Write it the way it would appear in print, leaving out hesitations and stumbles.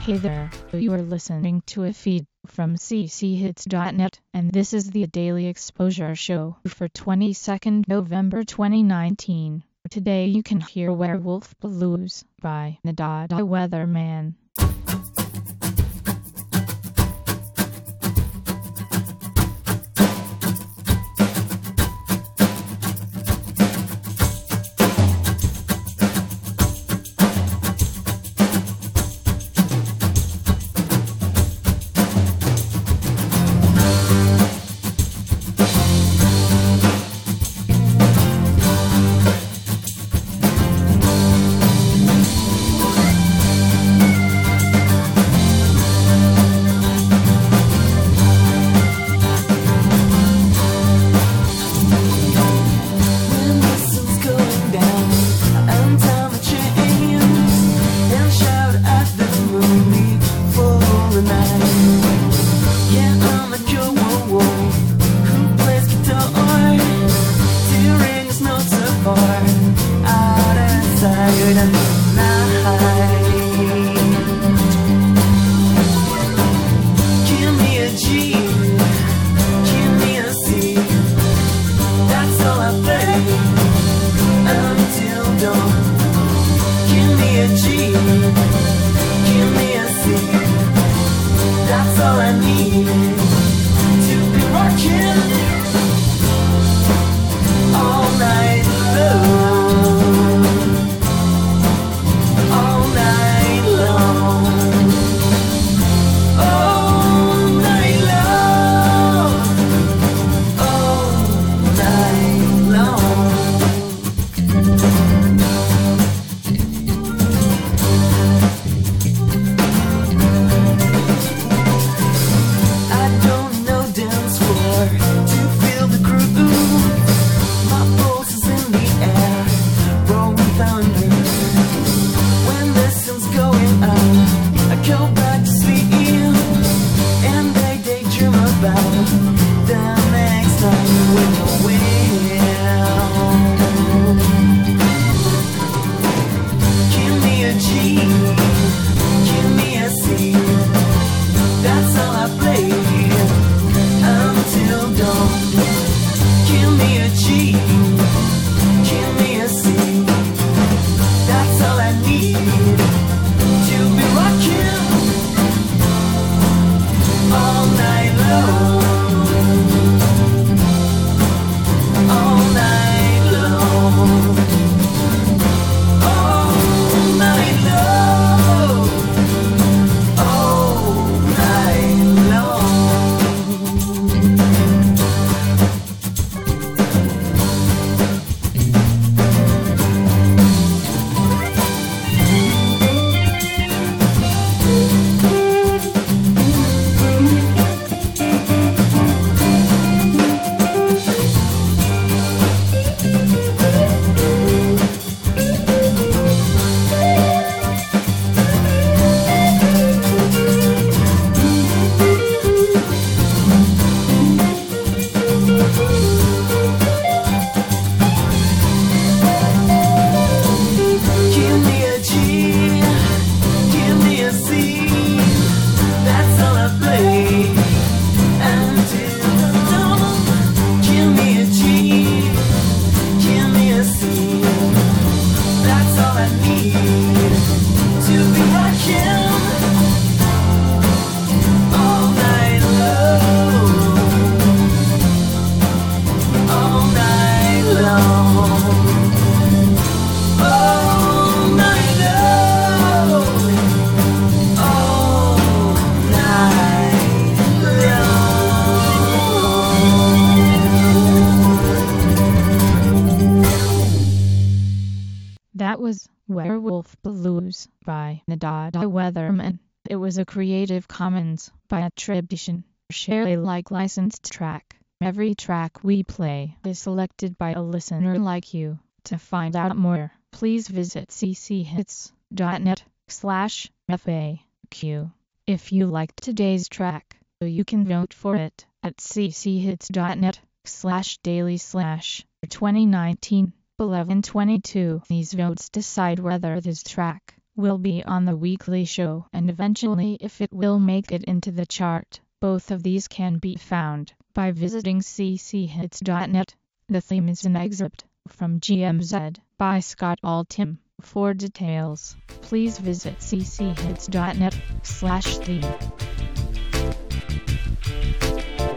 Hey there, you are listening to a feed from cchits.net, and this is the Daily Exposure Show for 22nd November 2019. Today you can hear Werewolf Blues by Nadada Weatherman. That was Werewolf Blues by Nadada Weatherman. It was a Creative Commons by attribution, share Alike licensed track. Every track we play is selected by a listener like you. To find out more, please visit cchits.net/FAQ. If you liked today's track, you can vote for it at cchits.net/daily/2019. 11:22. These votes decide whether this track will be on the weekly show, and eventually if it will make it into the chart. Both of these can be found by visiting cchits.net. The theme is an excerpt from GMZ by Scott Altham. For details, please visit cchits.net/theme.